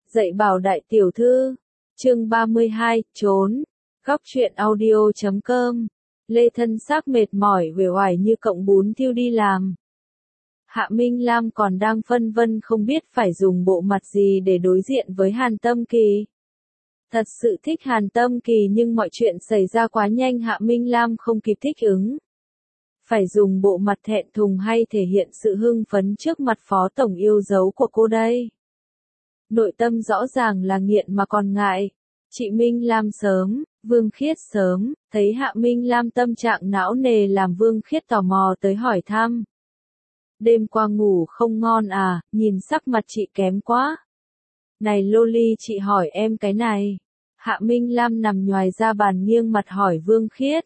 Dạy bảo đại tiểu thư. Chương 32, trốn. Góc truyện audio.com. Lê thân xác mệt mỏi uể oải như cọng bún thiêu đi làm. Hạ Minh Lam còn đang phân vân không biết phải dùng bộ mặt gì để đối diện với Hàn Tâm Kỳ. Thật sự thích Hàn Tâm Kỳ nhưng mọi chuyện xảy ra quá nhanh, Hạ Minh Lam không kịp thích ứng. Phải dùng bộ mặt thẹn thùng hay thể hiện sự hưng phấn trước mặt phó tổng yêu dấu của cô đây? Nội tâm rõ ràng là nghiện mà còn ngại. Chị Minh Lam sớm, Vương Khiết sớm, thấy Hạ Minh Lam tâm trạng não nề làm Vương Khiết tò mò tới hỏi thăm. Đêm qua ngủ không ngon à, nhìn sắc mặt chị kém quá. Này Loli, chị hỏi em cái này. Hạ Minh Lam nằm nhoài ra bàn nghiêng mặt hỏi Vương Khiết.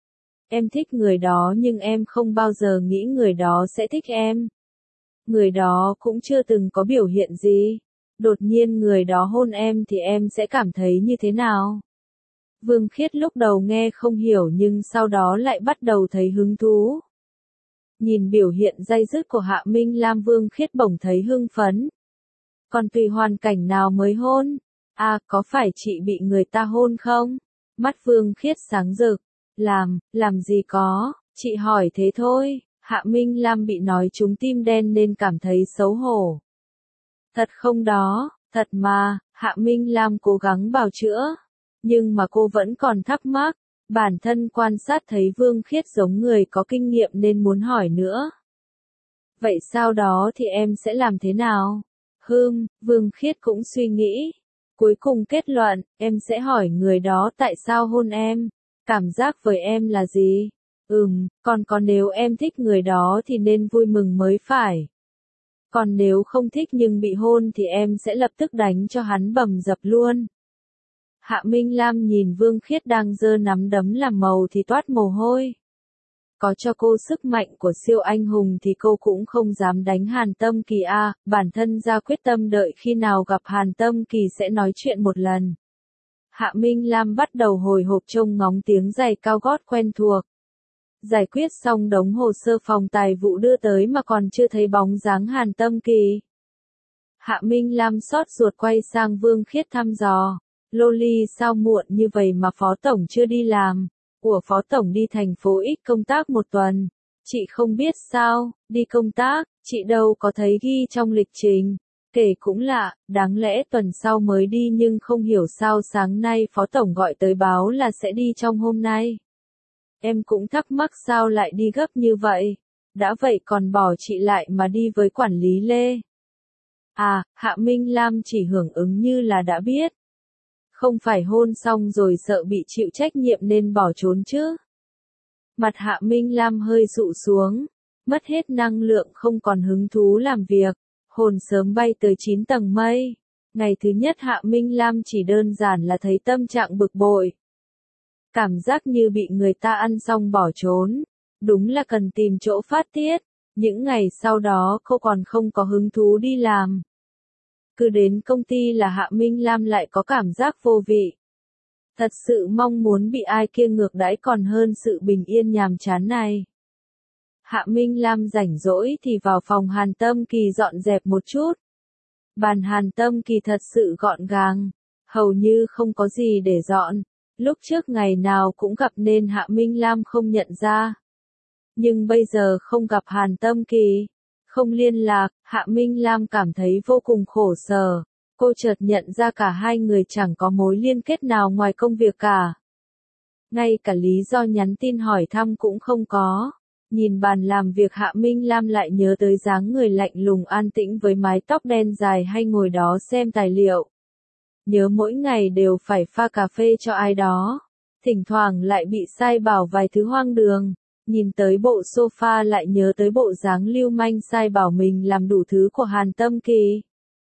Em thích người đó nhưng em không bao giờ nghĩ người đó sẽ thích em. Người đó cũng chưa từng có biểu hiện gì. Đột nhiên người đó hôn em thì em sẽ cảm thấy như thế nào? Vương Khiết lúc đầu nghe không hiểu nhưng sau đó lại bắt đầu thấy hứng thú. Nhìn biểu hiện day dứt của Hạ Minh Lam, Vương Khiết bỗng thấy hưng phấn. Còn tùy hoàn cảnh nào mới hôn? À, có phải chị bị người ta hôn không? Mắt Vương Khiết sáng rực. Làm gì có, chị hỏi thế thôi. Hạ Minh Lam bị nói trúng tim đen nên cảm thấy xấu hổ. Thật không đó, thật mà, Hạ Minh Lam cố gắng bào chữa. Nhưng mà cô vẫn còn thắc mắc, bản thân quan sát thấy Vương Khiết giống người có kinh nghiệm nên muốn hỏi nữa. Vậy sau đó thì em sẽ làm thế nào? Vương Khiết cũng suy nghĩ. Cuối cùng kết luận, em sẽ hỏi người đó tại sao hôn em, cảm giác với em là gì? Còn nếu em thích người đó thì nên vui mừng mới phải. Còn nếu không thích nhưng bị hôn thì em sẽ lập tức đánh cho hắn bầm dập luôn. Hạ Minh Lam nhìn Vương Khiết đang giơ nắm đấm làm màu thì toát mồ hôi. Có cho cô sức mạnh của siêu anh hùng thì cô cũng không dám đánh Hàn Tâm Kỳ à, bản thân ra quyết tâm đợi khi nào gặp Hàn Tâm Kỳ sẽ nói chuyện một lần. Hạ Minh Lam bắt đầu hồi hộp trông ngóng tiếng giày cao gót quen thuộc. Giải quyết xong đống hồ sơ phòng tài vụ đưa tới mà còn chưa thấy bóng dáng Hàn Tâm Kỳ. Hạ Minh Lam xót ruột quay sang Vương Khiết thăm dò. Loli, sao muộn như vậy mà phó tổng chưa đi làm? Ủa, phó tổng đi thành phố X công tác một tuần. Chị không biết sao, đi công tác, chị đâu có thấy ghi trong lịch trình. Kể cũng lạ, đáng lẽ tuần sau mới đi nhưng không hiểu sao sáng nay phó tổng gọi tới báo là sẽ đi trong hôm nay. Em cũng thắc mắc sao lại đi gấp như vậy. Đã vậy còn bỏ chị lại mà đi với quản lý Lê. À, Hạ Minh Lam chỉ hưởng ứng như là đã biết. Không phải hôn xong rồi sợ bị chịu trách nhiệm nên bỏ trốn chứ. Mặt Hạ Minh Lam hơi dụ xuống. Mất hết năng lượng, không còn hứng thú làm việc. Hồn sớm bay tới 9 tầng mây. Ngày thứ nhất Hạ Minh Lam chỉ đơn giản là thấy tâm trạng bực bội. Cảm giác như bị người ta ăn xong bỏ trốn. Đúng là cần tìm chỗ phát tiết. Những ngày sau đó cô còn không có hứng thú đi làm. Cứ đến công ty là Hạ Minh Lam lại có cảm giác vô vị. Thật sự mong muốn bị ai kia ngược đãi còn hơn sự bình yên nhàm chán này. Hạ Minh Lam rảnh rỗi thì vào phòng Hàn Tâm Kỳ dọn dẹp một chút. Bàn Hàn Tâm Kỳ thật sự gọn gàng, hầu như không có gì để dọn. Lúc trước ngày nào cũng gặp nên Hạ Minh Lam không nhận ra. Nhưng bây giờ không gặp Hàn Tâm Kỳ, không liên lạc, Hạ Minh Lam cảm thấy vô cùng khổ sở. Cô chợt nhận ra cả hai người chẳng có mối liên kết nào ngoài công việc cả. Ngay cả lý do nhắn tin hỏi thăm cũng không có. Nhìn bàn làm việc Hạ Minh Lam lại nhớ tới dáng người lạnh lùng an tĩnh với mái tóc đen dài hay ngồi đó xem tài liệu. Nhớ mỗi ngày đều phải pha cà phê cho ai đó. Thỉnh thoảng lại bị sai bảo vài thứ hoang đường. Nhìn tới bộ sofa lại nhớ tới bộ dáng lưu manh sai bảo mình làm đủ thứ của Hàn Tâm Kỳ.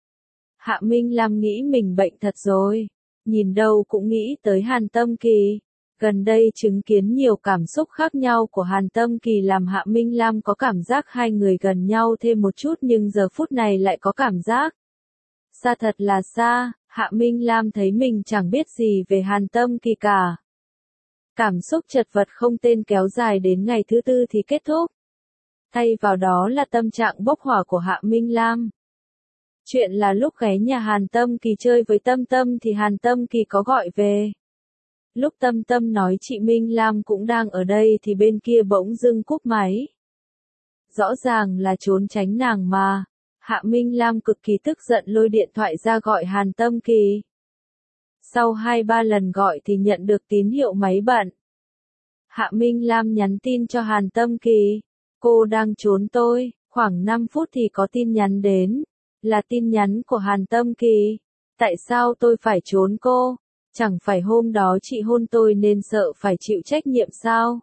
Hạ Minh Lam nghĩ mình bệnh thật rồi. Nhìn đâu cũng nghĩ tới Hàn Tâm Kỳ. Gần đây chứng kiến nhiều cảm xúc khác nhau của Hàn Tâm Kỳ làm Hạ Minh Lam có cảm giác hai người gần nhau thêm một chút nhưng giờ phút này lại có cảm giác xa, thật là xa. Hạ Minh Lam thấy mình chẳng biết gì về Hàn Tâm Kỳ cả. Cảm xúc chật vật không tên kéo dài đến ngày thứ tư thì kết thúc. Thay vào đó là tâm trạng bốc hỏa của Hạ Minh Lam. Chuyện là lúc ghé nhà Hàn Tâm Kỳ chơi với Tâm Tâm thì Hàn Tâm Kỳ có gọi về. Lúc Tâm Tâm nói chị Minh Lam cũng đang ở đây thì bên kia bỗng dưng cúp máy. Rõ ràng là trốn tránh nàng mà. Hạ Minh Lam cực kỳ tức giận lôi điện thoại ra gọi Hàn Tâm Kỳ. Sau 2-3 lần gọi thì nhận được tín hiệu máy bận. Hạ Minh Lam nhắn tin cho Hàn Tâm Kỳ. Cô đang trốn tôi, khoảng 5 phút thì có tin nhắn đến. Là tin nhắn của Hàn Tâm Kỳ. Tại sao tôi phải trốn cô? Chẳng phải hôm đó chị hôn tôi nên sợ phải chịu trách nhiệm sao?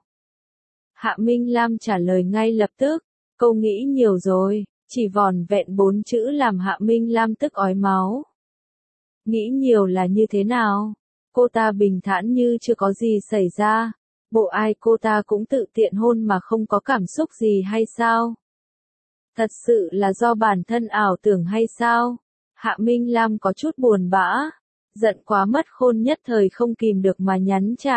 Hạ Minh Lam trả lời ngay lập tức. Cô nghĩ nhiều rồi, chỉ vỏn vẹn 4 chữ làm Hạ Minh Lam tức ói máu. Nghĩ nhiều là như thế nào? Cô ta bình thản như chưa có gì xảy ra. Bộ ai cô ta cũng tự tiện hôn mà không có cảm xúc gì hay sao? Thật sự là do bản thân ảo tưởng hay sao? Hạ Minh Lam có chút buồn bã. Giận quá mất khôn nhất thời không kìm được mà nhắn trả.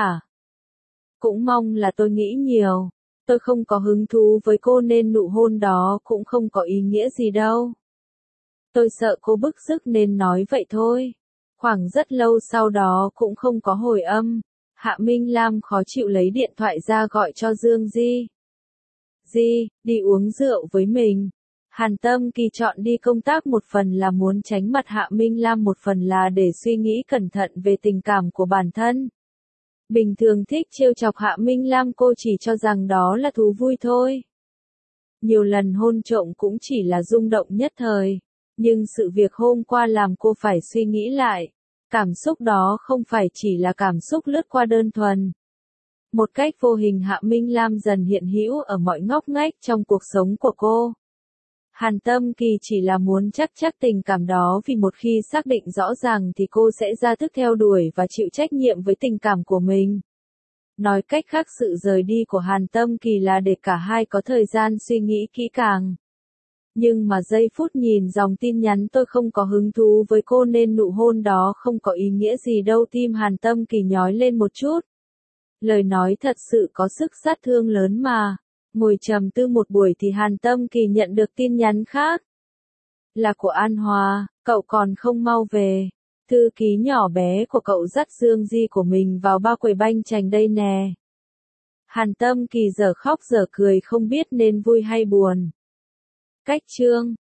Cũng mong là tôi nghĩ nhiều. Tôi không có hứng thú với cô nên nụ hôn đó cũng không có ý nghĩa gì đâu. Tôi sợ cô bức rứt nên nói vậy thôi. Khoảng rất lâu sau đó cũng không có hồi âm. Hạ Minh Lam khó chịu lấy điện thoại ra gọi cho Dương Di. Di, đi uống rượu với mình. Hàn Tâm Kỳ chọn đi công tác một phần là muốn tránh mặt Hạ Minh Lam, một phần là để suy nghĩ cẩn thận về tình cảm của bản thân. Bình thường thích trêu chọc Hạ Minh Lam, cô chỉ cho rằng đó là thú vui thôi. Nhiều lần hôn trộm cũng chỉ là rung động nhất thời. Nhưng sự việc hôm qua làm cô phải suy nghĩ lại. Cảm xúc đó không phải chỉ là cảm xúc lướt qua đơn thuần. Một cách vô hình Hạ Minh Lam dần hiện hữu ở mọi ngóc ngách trong cuộc sống của cô. Hàn Tâm Kỳ chỉ là muốn chắc tình cảm đó, vì một khi xác định rõ ràng thì cô sẽ ra sức theo đuổi và chịu trách nhiệm với tình cảm của mình. Nói cách khác, sự rời đi của Hàn Tâm Kỳ là để cả hai có thời gian suy nghĩ kỹ càng. Nhưng mà giây phút nhìn dòng tin nhắn tôi không có hứng thú với cô nên nụ hôn đó không có ý nghĩa gì đâu, tim Hàn Tâm Kỳ nhói lên một chút. Lời nói thật sự có sức sát thương lớn mà. Ngồi trầm tư một buổi thì Hàn Tâm Kỳ nhận được tin nhắn khác. Là của An Hòa, cậu còn không mau về. Thư ký nhỏ bé của cậu dắt Dương Di của mình vào ba quầy banh chành đây nè. Hàn Tâm Kỳ giờ khóc giờ cười không biết nên vui hay buồn. Cách chương